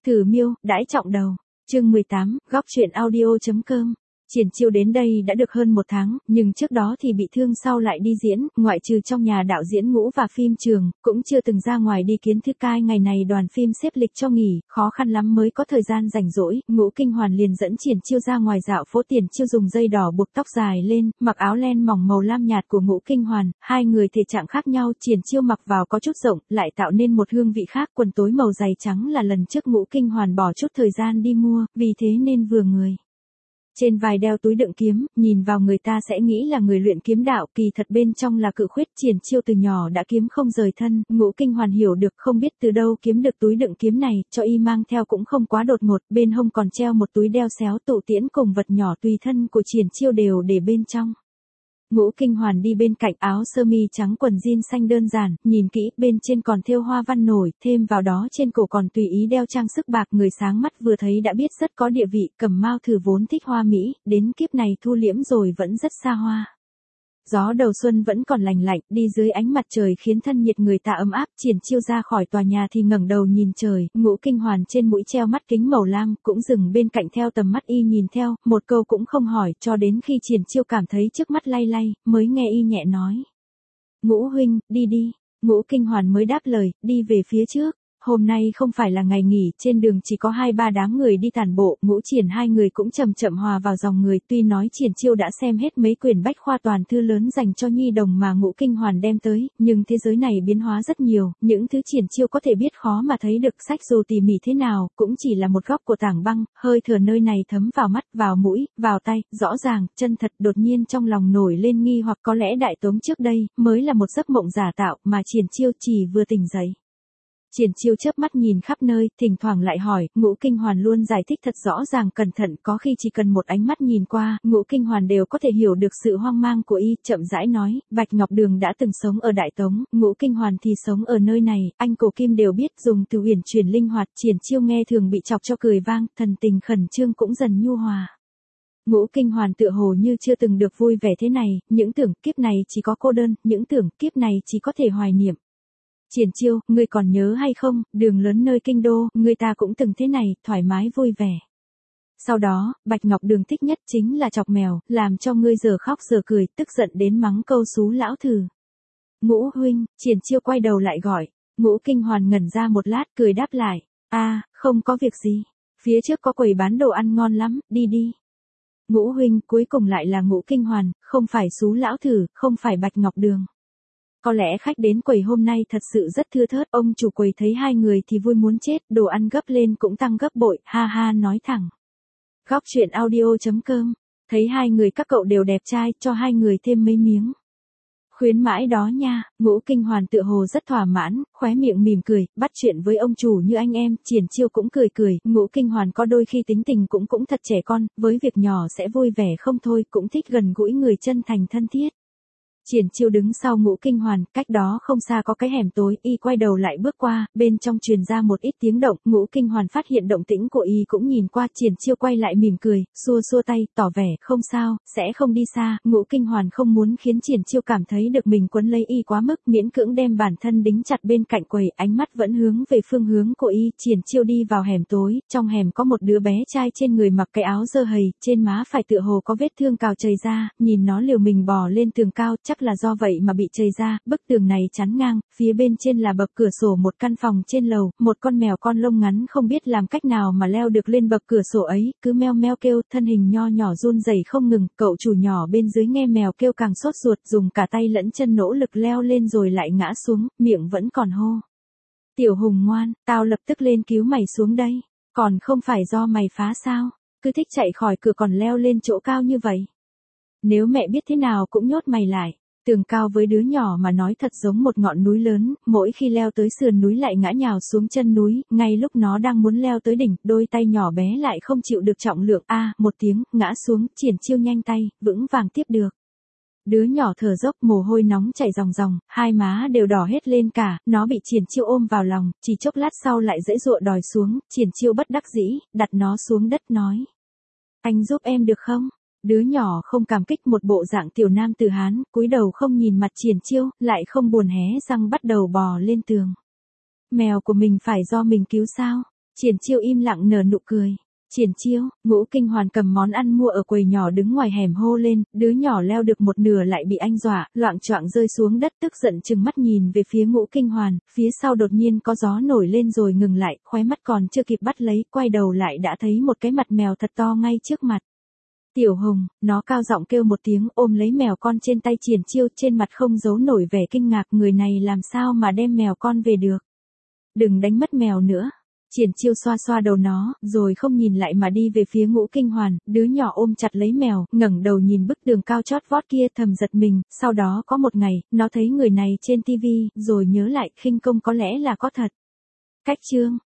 Thử miêu, đãi trọng đầu. Chương 18, góc truyện audio.com. Triển Chiêu đến đây đã được hơn 1 tháng, nhưng trước đó thì bị thương sau lại đi diễn, ngoại trừ trong nhà đạo diễn Ngũ và phim trường, cũng chưa từng ra ngoài đi kiến thức cai. Ngày này đoàn phim xếp lịch cho nghỉ, khó khăn lắm mới có thời gian rảnh rỗi, Ngũ Kinh Hoàn liền dẫn Triển Chiêu ra ngoài dạo phố. Triển Chiêu dùng dây đỏ buộc tóc dài lên, mặc áo len mỏng màu lam nhạt của Ngũ Kinh Hoàn, hai người thể trạng khác nhau. Triển Chiêu mặc vào có chút rộng, lại tạo nên một hương vị khác. Quần tối màu dày trắng là lần trước Ngũ Kinh Hoàn bỏ chút thời gian đi mua, vì thế nên vừa người. Trên vai đeo túi đựng kiếm, nhìn vào người ta sẽ nghĩ là người luyện kiếm đạo, kỳ thật bên trong là cự khuyết. Triển Chiêu từ nhỏ đã kiếm không rời thân, Ngũ Kinh Hoàn hiểu được, không biết từ đâu kiếm được túi đựng kiếm này, cho y mang theo cũng không quá đột ngột, bên hông còn treo một túi đeo xéo tụ tiễn cùng vật nhỏ tùy thân của Triển Chiêu đều để bên trong. Ngũ Kinh Hoàn đi bên cạnh, áo sơ mi trắng quần jean xanh đơn giản, nhìn kỹ, bên trên còn thêu hoa văn nổi, thêm vào đó trên cổ còn tùy ý đeo trang sức bạc. Người sáng mắt vừa thấy đã biết rất có địa vị. Cẩm Mao Thử vốn thích hoa mỹ, đến kiếp này thu liễm rồi vẫn rất xa hoa. Gió đầu xuân vẫn còn lành lạnh, đi dưới ánh mặt trời khiến thân nhiệt người ta ấm áp. Triển Chiêu ra khỏi tòa nhà thì ngẩng đầu nhìn trời, Ngũ Kinh Hoàn trên mũi treo mắt kính màu lam, cũng dừng bên cạnh theo tầm mắt y nhìn theo, một câu cũng không hỏi, cho đến khi Triển Chiêu cảm thấy trước mắt lay lay, mới nghe y nhẹ nói. Ngũ huynh, đi đi. Ngũ Kinh Hoàn mới đáp lời, đi về phía trước. Hôm nay không phải là ngày nghỉ, trên đường chỉ có 2-3 đám người đi tản bộ, Ngũ Triển hai người cũng chậm chậm hòa vào dòng người. Tuy nói Triển Chiêu đã xem hết mấy quyển bách khoa toàn thư lớn dành cho nhi đồng mà Ngũ Kinh Hoàn đem tới, nhưng thế giới này biến hóa rất nhiều, những thứ Triển Chiêu có thể biết khó mà thấy được. Sách dù tỉ mỉ thế nào, cũng chỉ là một góc của tảng băng, hơi thở nơi này thấm vào mắt, vào mũi, vào tay, rõ ràng, chân thật. Đột nhiên trong lòng nổi lên nghi hoặc, có lẽ Đại Tống trước đây mới là một giấc mộng giả tạo, mà Triển Chiêu chỉ vừa tỉnh dậy. Triển Chiêu chớp mắt nhìn khắp nơi, thỉnh thoảng lại hỏi. Ngũ Kinh Hoàn luôn giải thích thật rõ ràng cẩn thận, có khi chỉ cần một ánh mắt nhìn qua, Ngũ Kinh Hoàn đều có thể hiểu được sự hoang mang của y. Chậm rãi nói, Bạch Ngọc Đường đã từng sống ở Đại Tống, Ngũ Kinh Hoàn thì sống ở nơi này, anh Cổ Kim đều biết, dùng từ uyển chuyển linh hoạt. Triển Chiêu nghe thường bị chọc cho cười vang, thần tình khẩn trương cũng dần nhu hòa. Ngũ Kinh Hoàn tựa hồ như chưa từng được vui vẻ thế này, những tưởng kiếp này chỉ có cô đơn, những tưởng kiếp này chỉ có thể hoài niệm. Triển Chiêu, ngươi còn nhớ hay không, đường lớn nơi kinh đô, người ta cũng từng thế này, thoải mái vui vẻ. Sau đó, Bạch Ngọc Đường thích nhất chính là chọc mèo, làm cho ngươi giờ khóc giờ cười, tức giận đến mắng câu xú lão thử. Ngũ huynh, Triển Chiêu quay đầu lại gọi. Ngũ Kinh Hoàn ngẩn ra một lát, cười đáp lại. Không có việc gì. Phía trước có quầy bán đồ ăn ngon lắm, đi đi. Ngũ huynh, cuối cùng lại là Ngũ Kinh Hoàn, không phải xú lão thử, không phải Bạch Ngọc Đường. Có lẽ khách đến quầy hôm nay thật sự rất thưa thớt, ông chủ quầy thấy hai người thì vui muốn chết, đồ ăn gấp lên cũng tăng gấp bội, ha ha nói thẳng. Góc truyện audio.com, thấy hai người các cậu đều đẹp trai, cho hai người thêm mấy miếng. Khuyến mãi đó nha. Ngũ Kinh Hoàn tựa hồ rất thỏa mãn, khóe miệng mỉm cười, bắt chuyện với ông chủ như anh em. Triển Chiêu cũng cười cười, Ngũ Kinh Hoàn có đôi khi tính tình cũng thật trẻ con, với việc nhỏ sẽ vui vẻ không thôi, cũng thích gần gũi người, chân thành thân thiết. Triển Chiêu đứng sau Ngũ Kinh Hoàn, cách đó không xa có cái hẻm tối, y quay đầu lại bước qua, bên trong truyền ra một ít tiếng động. Ngũ Kinh Hoàn phát hiện động tĩnh của y cũng nhìn qua. Triển Chiêu quay lại mỉm cười, xua xua tay, tỏ vẻ không sao, sẽ không đi xa. Ngũ Kinh Hoàn không muốn khiến Triển Chiêu cảm thấy được mình quấn lấy y quá mức, miễn cưỡng đem bản thân đính chặt bên cạnh quầy, ánh mắt vẫn hướng về phương hướng của y. Triển Chiêu đi vào hẻm tối, trong hẻm có một đứa bé trai trên người mặc cái áo dơ hầy, trên má phải tựa hồ có vết thương cào chảy ra, nhìn nó liều mình bò lên tường cao, chắc là do vậy mà bị chảy ra. Bức tường này chắn ngang, phía bên trên là bậc cửa sổ một căn phòng trên lầu, một con mèo con lông ngắn không biết làm cách nào mà leo được lên bậc cửa sổ ấy, cứ meo meo kêu, thân hình nho nhỏ run rẩy không ngừng. Cậu chủ nhỏ bên dưới nghe mèo kêu càng sốt ruột, dùng cả tay lẫn chân nỗ lực leo lên rồi lại ngã xuống, miệng vẫn còn hô. Tiểu Hùng ngoan, tao lập tức lên cứu mày xuống đây, còn không phải do mày phá sao, cứ thích chạy khỏi cửa còn leo lên chỗ cao như vậy. Nếu mẹ biết thế nào cũng nhốt mày lại. Tường cao với đứa nhỏ mà nói thật giống một ngọn núi lớn, mỗi khi leo tới sườn núi lại ngã nhào xuống chân núi, ngay lúc nó đang muốn leo tới đỉnh, đôi tay nhỏ bé lại không chịu được trọng lượng, một tiếng, ngã xuống. Triển Chiêu nhanh tay, vững vàng tiếp được. Đứa nhỏ thở dốc, mồ hôi nóng chảy ròng ròng, hai má đều đỏ hết lên cả, nó bị Triển Chiêu ôm vào lòng, chỉ chốc lát sau lại giãy giụa đòi xuống. Triển Chiêu bất đắc dĩ, đặt nó xuống đất nói. Anh giúp em được không? Đứa nhỏ không cảm kích, một bộ dạng tiểu nam tử Hán, cúi đầu không nhìn mặt Triển Chiêu, lại không buồn hé răng bắt đầu bò lên tường. Mèo của mình phải do mình cứu sao? Triển Chiêu im lặng nở nụ cười. Triển Chiêu, Ngũ Kinh Hoàn cầm món ăn mua ở quầy nhỏ đứng ngoài hẻm hô lên, đứa nhỏ leo được một nửa lại bị anh dọa, loạng choạng rơi xuống đất tức giận trừng mắt nhìn về phía Ngũ Kinh Hoàn, phía sau đột nhiên có gió nổi lên rồi ngừng lại, khóe mắt còn chưa kịp bắt lấy, quay đầu lại đã thấy một cái mặt mèo thật to ngay trước mặt. Tiểu Hùng, nó cao giọng kêu một tiếng ôm lấy mèo con trên tay Triển Chiêu, trên mặt không giấu nổi vẻ kinh ngạc, người này làm sao mà đem mèo con về được. Đừng đánh mất mèo nữa. Triển Chiêu xoa xoa đầu nó, rồi không nhìn lại mà đi về phía Ngũ Kinh Hoàn, đứa nhỏ ôm chặt lấy mèo, ngẩng đầu nhìn bức tường cao chót vót kia thầm giật mình, sau đó có một ngày, nó thấy người này trên tivi, rồi nhớ lại khinh công có lẽ là có thật. Cách chương